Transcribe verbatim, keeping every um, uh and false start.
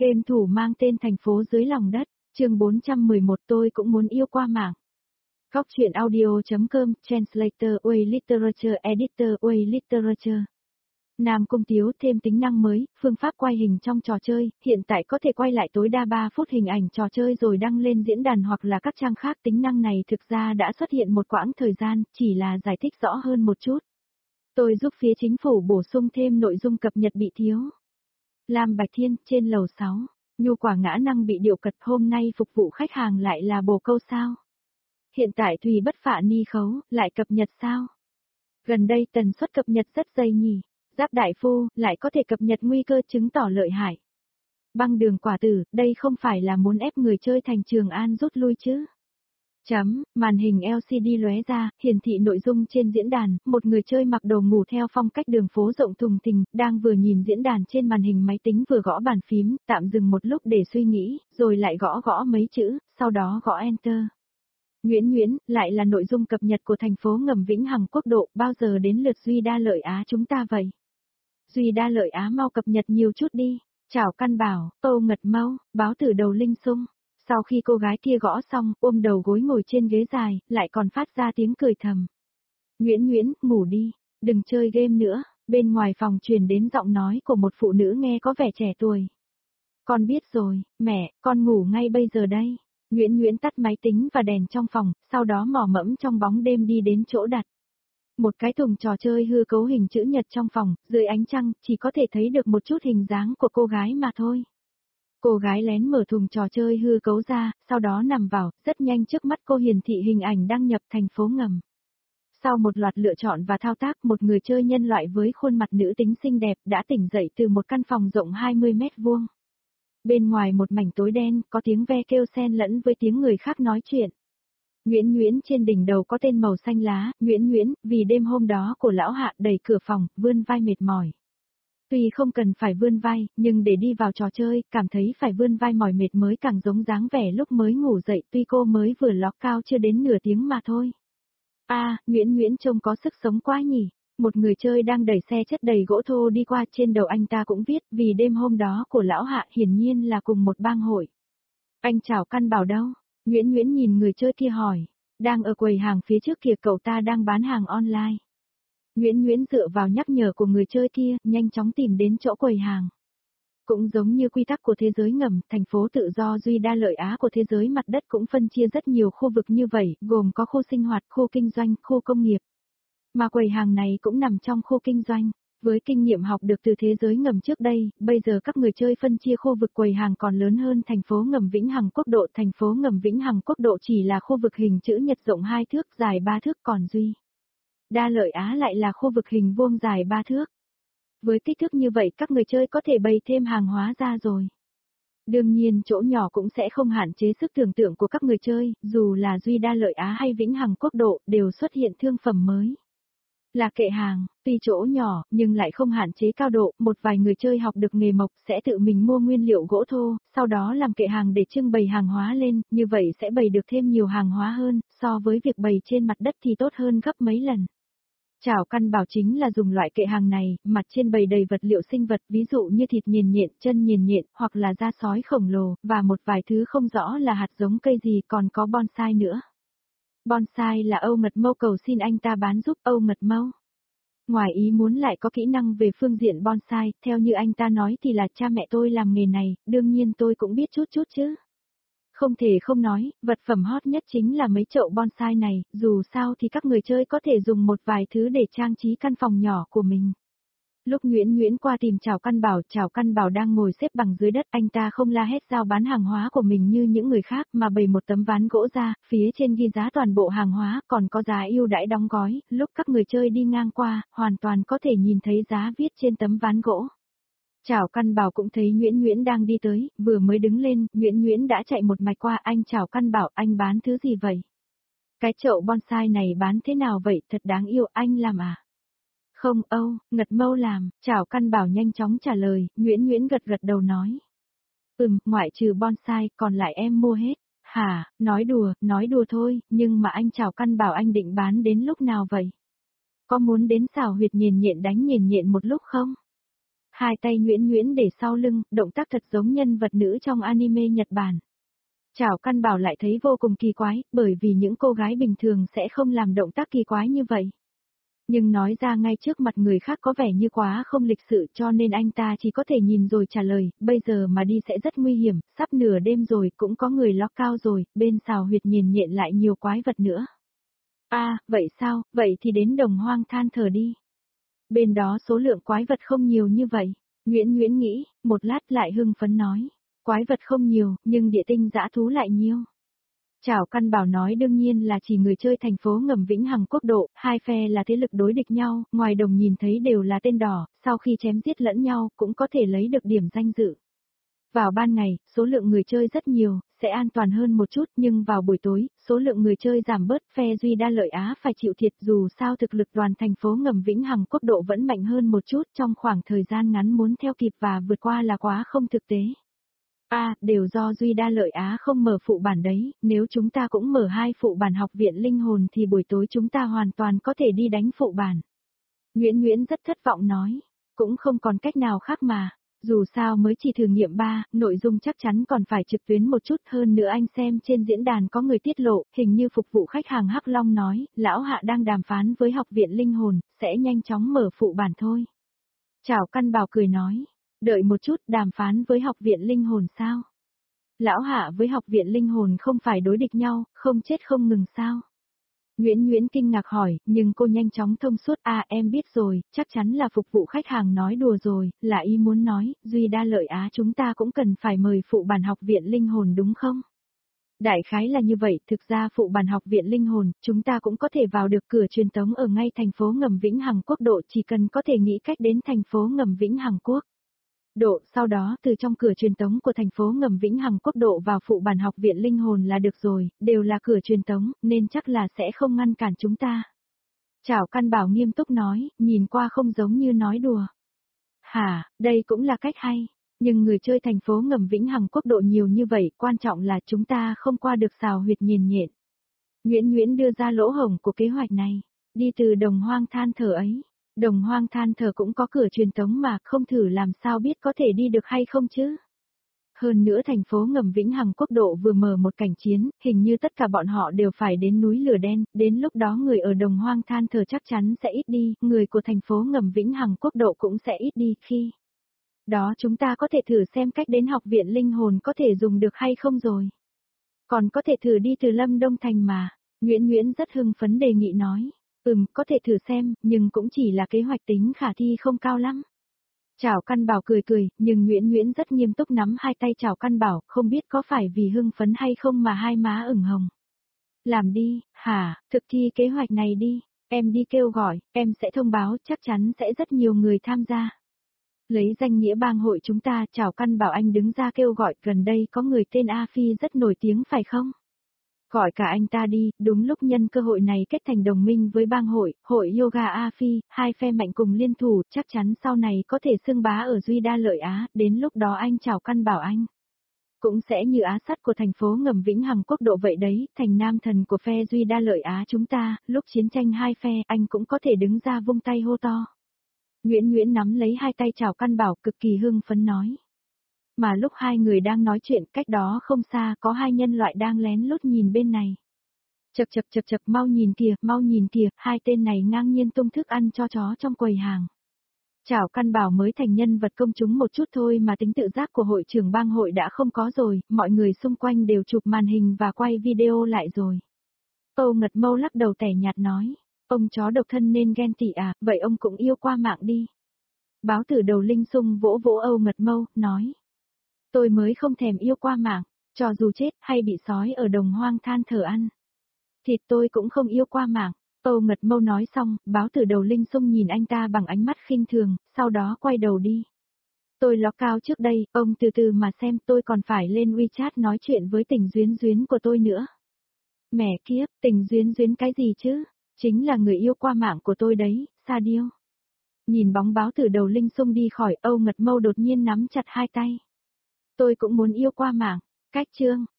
Game thủ mang tên Thành phố dưới lòng đất, chương bốn trăm mười một tôi cũng muốn yêu qua mạng. Góc truyện audio.com, Translator Way Literature Editor Way Literature. Nam Cung Tiếu thêm tính năng mới, phương pháp quay hình trong trò chơi, hiện tại có thể quay lại tối đa ba phút hình ảnh trò chơi rồi đăng lên diễn đàn hoặc là các trang khác. Tính năng này thực ra đã xuất hiện một quãng thời gian, chỉ là giải thích rõ hơn một chút. Tôi giúp phía chính phủ bổ sung thêm nội dung cập nhật bị thiếu. Lam Bạch Thiên, trên lầu sáu, nhu quả ngã năng bị điệu cật, hôm nay phục vụ khách hàng lại là bồ câu sao? Hiện tại Thùy bất phạ ni khấu, lại cập nhật sao? Gần đây tần suất cập nhật rất dày nhỉ, Giáp đại phu, lại có thể cập nhật nguy cơ chứng tỏ lợi hại. Băng đường quả tử, đây không phải là muốn ép người chơi thành Trường An rút lui chứ? Chấm, màn hình lờ xê đê lóe ra, hiển thị nội dung trên diễn đàn, một người chơi mặc đồ ngủ theo phong cách đường phố rộng thùng thình, đang vừa nhìn diễn đàn trên màn hình máy tính vừa gõ bàn phím, tạm dừng một lúc để suy nghĩ, rồi lại gõ gõ mấy chữ, sau đó gõ Enter. Nguyễn Nguyễn, lại là nội dung cập nhật của thành phố ngầm Vĩnh Hằng Quốc độ, bao giờ đến lượt Duy Đa Lợi Á chúng ta vậy? Duy Đa Lợi Á mau cập nhật nhiều chút đi. Chào Căn Bảo, Âu Ngật Mâu, báo từ đầu Linh Sung. Sau khi cô gái kia gõ xong, ôm đầu gối ngồi trên ghế dài, lại còn phát ra tiếng cười thầm. Nguyễn Nguyễn, ngủ đi, đừng chơi game nữa. Bên ngoài phòng truyền đến giọng nói của một phụ nữ nghe có vẻ trẻ tuổi. Con biết rồi, mẹ, con ngủ ngay bây giờ đây. Nguyễn Nguyễn tắt máy tính và đèn trong phòng, sau đó mò mẫm trong bóng đêm đi đến chỗ đặt. Một cái thùng trò chơi hư cấu hình chữ nhật trong phòng, dưới ánh trăng, chỉ có thể thấy được một chút hình dáng của cô gái mà thôi. Cô gái lén mở thùng trò chơi hư cấu ra, sau đó nằm vào, rất nhanh trước mắt cô hiển thị hình ảnh đăng nhập thành phố ngầm. Sau một loạt lựa chọn và thao tác, một người chơi nhân loại với khuôn mặt nữ tính xinh đẹp đã tỉnh dậy từ một căn phòng rộng hai mươi mét vuông. Bên ngoài một mảnh tối đen, có tiếng ve kêu xen lẫn với tiếng người khác nói chuyện. Nguyễn Nguyễn trên đỉnh đầu có tên màu xanh lá, Nguyễn Nguyễn, vì đêm hôm đó của lão hạ đẩy cửa phòng, vươn vai mệt mỏi. Tuy không cần phải vươn vai, nhưng để đi vào trò chơi, cảm thấy phải vươn vai mỏi mệt mới càng giống dáng vẻ lúc mới ngủ dậy, tuy cô mới vừa ló cao chưa đến nửa tiếng mà thôi. A, à, Nguyễn Nguyễn trông có sức sống quá nhỉ. Một người chơi đang đẩy xe chất đầy gỗ thô đi qua, trên đầu anh ta cũng viết, vì đêm hôm đó của lão hạ hiển nhiên là cùng một bang hội. Anh Chào Căn Bảo đâu? Nguyễn Nguyễn nhìn người chơi kia hỏi. Đang ở quầy hàng phía trước kìa, cậu ta đang bán hàng online. Nguyễn Nguyễn dựa vào nhắc nhở của người chơi kia, nhanh chóng tìm đến chỗ quầy hàng. Cũng giống như quy tắc của thế giới ngầm, thành phố tự do Duy Đa Lợi Á của thế giới mặt đất cũng phân chia rất nhiều khu vực như vậy, gồm có khu sinh hoạt, khu kinh doanh, khu công nghiệp. Mà quầy hàng này cũng nằm trong khu kinh doanh. Với kinh nghiệm học được từ thế giới ngầm trước đây, bây giờ các người chơi phân chia khu vực quầy hàng còn lớn hơn thành phố ngầm Vĩnh Hằng Quốc độ. Thành phố ngầm Vĩnh Hằng Quốc độ chỉ là khu vực hình chữ nhật rộng hai thước, dài ba thước, còn Duy Đa Lợi Á lại là khu vực hình vuông dài ba thước. Với kích thước như vậy các người chơi có thể bày thêm hàng hóa ra rồi. Đương nhiên chỗ nhỏ cũng sẽ không hạn chế sức tưởng tượng của các người chơi, dù là Duy Đa Lợi Á hay Vĩnh Hằng Quốc độ đều xuất hiện thương phẩm mới. Là kệ hàng, tuy chỗ nhỏ, nhưng lại không hạn chế cao độ, một vài người chơi học được nghề mộc sẽ tự mình mua nguyên liệu gỗ thô, sau đó làm kệ hàng để trưng bày hàng hóa lên, như vậy sẽ bày được thêm nhiều hàng hóa hơn, so với việc bày trên mặt đất thì tốt hơn gấp mấy lần. Chảo Căn Bảo chính là dùng loại kệ hàng này, mặt trên bày đầy vật liệu sinh vật, ví dụ như thịt nghiền nhện, chân nghiền nhện, hoặc là da sói khổng lồ, và một vài thứ không rõ là hạt giống cây gì, còn có bonsai nữa. Bonsai là Âu Ngật Mâu cầu xin anh ta bán giúp Âu Ngật Mâu. Ngoài ý muốn lại có kỹ năng về phương diện bonsai, theo như anh ta nói thì là cha mẹ tôi làm nghề này, đương nhiên tôi cũng biết chút chút chứ. Không thể không nói, vật phẩm hot nhất chính là mấy chậu bonsai này, dù sao thì các người chơi có thể dùng một vài thứ để trang trí căn phòng nhỏ của mình. Lúc Nguyễn Nguyễn qua tìm Chào Căn Bảo, Chào Căn Bảo đang ngồi xếp bằng dưới đất, anh ta không la hét giao bán hàng hóa của mình như những người khác mà bày một tấm ván gỗ ra, phía trên ghi giá toàn bộ hàng hóa, còn có giá ưu đãi đóng gói, lúc các người chơi đi ngang qua, hoàn toàn có thể nhìn thấy giá viết trên tấm ván gỗ. Chào Căn Bảo cũng thấy Nguyễn Nguyễn đang đi tới, vừa mới đứng lên, Nguyễn Nguyễn đã chạy một mạch qua. Anh Chào Căn Bảo, anh bán thứ gì vậy? Cái chậu bonsai này bán thế nào vậy, thật đáng yêu, anh làm à? Không, Âu Ngật Mâu làm. Chào Căn Bảo nhanh chóng trả lời, Nguyễn Nguyễn gật gật đầu nói. Ừm, ngoại trừ bonsai, còn lại em mua hết. Hả, nói đùa, nói đùa thôi, nhưng mà anh Chào Căn Bảo anh định bán đến lúc nào vậy? Có muốn đến xào huyệt nhền nhện đánh nhền nhện một lúc không? Hai tay nhuyễn nhuyễn để sau lưng, động tác thật giống nhân vật nữ trong anime Nhật Bản. Chảo Căn Bảo lại thấy vô cùng kỳ quái, bởi vì những cô gái bình thường sẽ không làm động tác kỳ quái như vậy. Nhưng nói ra ngay trước mặt người khác có vẻ như quá không lịch sự cho nên anh ta chỉ có thể nhìn rồi trả lời, bây giờ mà đi sẽ rất nguy hiểm, sắp nửa đêm rồi cũng có người ló cao rồi, bên xào huyệt nhìn nhện lại nhiều quái vật nữa. À, vậy sao, vậy thì đến Đồng Hoang Than Thở đi. Bên đó số lượng quái vật không nhiều như vậy. Nguyễn Nguyễn nghĩ, một lát lại hưng phấn nói. Quái vật không nhiều, nhưng địa tinh dã thú lại nhiều. Chảo Căn Bảo nói đương nhiên là chỉ người chơi thành phố ngầm Vĩnh Hằng Quốc độ, hai phe là thế lực đối địch nhau, ngoài đồng nhìn thấy đều là tên đỏ, sau khi chém giết lẫn nhau cũng có thể lấy được điểm danh dự. Vào ban ngày, số lượng người chơi rất nhiều, sẽ an toàn hơn một chút nhưng vào buổi tối, số lượng người chơi giảm bớt, phe Duy Đa Lợi Á phải chịu thiệt dù sao thực lực đoàn thành phố ngầm Vĩnh Hằng Quốc độ vẫn mạnh hơn một chút trong khoảng thời gian ngắn muốn theo kịp và vượt qua là quá không thực tế. À, đều do Duy Đa Lợi Á không mở phụ bản đấy, nếu chúng ta cũng mở hai phụ bản học viện linh hồn thì buổi tối chúng ta hoàn toàn có thể đi đánh phụ bản. Nguyễn Nguyễn rất thất vọng nói, cũng không còn cách nào khác mà. Dù sao mới chỉ thử nghiệm ba, nội dung chắc chắn còn phải trực tuyến một chút hơn nữa anh xem trên diễn đàn có người tiết lộ, hình như phục vụ khách hàng Hắc Long nói, lão hạ đang đàm phán với học viện linh hồn, sẽ nhanh chóng mở phụ bản thôi. Chảo Căn Bảo cười nói, đợi một chút đàm phán với học viện linh hồn sao? Lão hạ với học viện linh hồn không phải đối địch nhau, không chết không ngừng sao? Nguyễn Nguyễn kinh ngạc hỏi, nhưng cô nhanh chóng thông suốt, à em biết rồi, chắc chắn là phục vụ khách hàng nói đùa rồi, là ý muốn nói, Duy Đa Lợi Á chúng ta cũng cần phải mời phụ bản học viện linh hồn đúng không? Đại khái là như vậy, thực ra phụ bản học viện linh hồn, chúng ta cũng có thể vào được cửa truyền tống ở ngay thành phố ngầm Vĩnh Hằng Quốc độ chỉ cần có thể nghĩ cách đến thành phố ngầm Vĩnh Hằng Quốc. Độ, sau đó từ trong cửa truyền tống của thành phố ngầm Vĩnh Hằng Quốc độ vào phụ bản học viện linh hồn là được rồi, đều là cửa truyền tống, nên chắc là sẽ không ngăn cản chúng ta. Chảo Căn Bảo nghiêm túc nói, nhìn qua không giống như nói đùa. Hả, đây cũng là cách hay, nhưng người chơi thành phố ngầm Vĩnh Hằng Quốc độ nhiều như vậy, quan trọng là chúng ta không qua được xào huyệt nhìn nhện. Nguyễn Nguyễn đưa ra lỗ hổng của kế hoạch này, đi từ Đồng Hoang Than Thở ấy. Đồng Hoang Than Thở cũng có cửa truyền tống mà, không thử làm sao biết có thể đi được hay không chứ. Hơn nữa thành phố ngầm Vĩnh Hằng Quốc độ vừa mở một cảnh chiến, hình như tất cả bọn họ đều phải đến núi lửa đen, đến lúc đó người ở Đồng Hoang Than Thở chắc chắn sẽ ít đi, người của thành phố ngầm Vĩnh Hằng Quốc độ cũng sẽ ít đi khi. Đó chúng ta có thể thử xem cách đến học viện linh hồn có thể dùng được hay không rồi. Còn có thể thử đi từ Lâm Đông Thành mà, Nguyễn Nguyễn rất hưng phấn đề nghị nói. Ừm, có thể thử xem, nhưng cũng chỉ là kế hoạch tính khả thi không cao lắm. Chảo Căn Bảo cười cười, nhưng Nguyễn Nguyễn rất nghiêm túc nắm hai tay Chảo Căn Bảo, không biết có phải vì hưng phấn hay không mà hai má ửng hồng. Làm đi, hả, thực thi kế hoạch này đi, em đi kêu gọi, em sẽ thông báo, chắc chắn sẽ rất nhiều người tham gia. Lấy danh nghĩa bang hội chúng ta, Chảo Căn Bảo anh đứng ra kêu gọi, gần đây có người tên A Phi rất nổi tiếng phải không? Gọi cả anh ta đi, đúng lúc nhân cơ hội này kết thành đồng minh với bang hội, hội Yoga A Phi, hai phe mạnh cùng liên thủ, chắc chắn sau này có thể xưng bá ở Duy Đa Lợi Á, đến lúc đó anh Chảo Căn Bảo anh. Cũng sẽ như Á sắt của thành phố ngầm Vĩnh Hằng Quốc độ vậy đấy, thành nam thần của phe Duy Đa Lợi Á chúng ta, lúc chiến tranh hai phe, anh cũng có thể đứng ra vung tay hô to. Nguyễn Nguyễn nắm lấy hai tay Chảo Căn Bảo cực kỳ hưng phấn nói. Mà lúc hai người đang nói chuyện cách đó không xa có hai nhân loại đang lén lút nhìn bên này. Chật chật chật chật mau nhìn kìa, mau nhìn kìa, hai tên này ngang nhiên tung thức ăn cho chó trong quầy hàng. Chảo Căn Bảo mới thành nhân vật công chúng một chút thôi mà tính tự giác của hội trưởng bang hội đã không có rồi, mọi người xung quanh đều chụp màn hình và quay video lại rồi. Âu Ngật Mâu lắc đầu tẻ nhạt nói, ông chó độc thân nên ghen tị à, vậy ông cũng yêu qua mạng đi. Báo tử đầu Linh Sung vỗ vỗ Âu Ngật Mâu, nói. Tôi mới không thèm yêu qua mạng, cho dù chết hay bị sói ở Đồng Hoang Than Thở ăn. Thịt tôi cũng không yêu qua mạng. Âu Ngật Mâu nói xong, báo tử đầu Linh Sung nhìn anh ta bằng ánh mắt khinh thường, sau đó quay đầu đi. Tôi ló cao trước đây, ông từ từ mà xem, tôi còn phải lên WeChat nói chuyện với Tình Duyến Duyến của tôi nữa. Mẹ kiếp, Tình Duyến Duyến cái gì chứ? Chính là người yêu qua mạng của tôi đấy, Sa Điêu. Nhìn bóng báo tử đầu Linh Sung đi khỏi, Âu Ngật Mâu đột nhiên nắm chặt hai tay. Tôi cũng muốn yêu qua mạng. Cách chương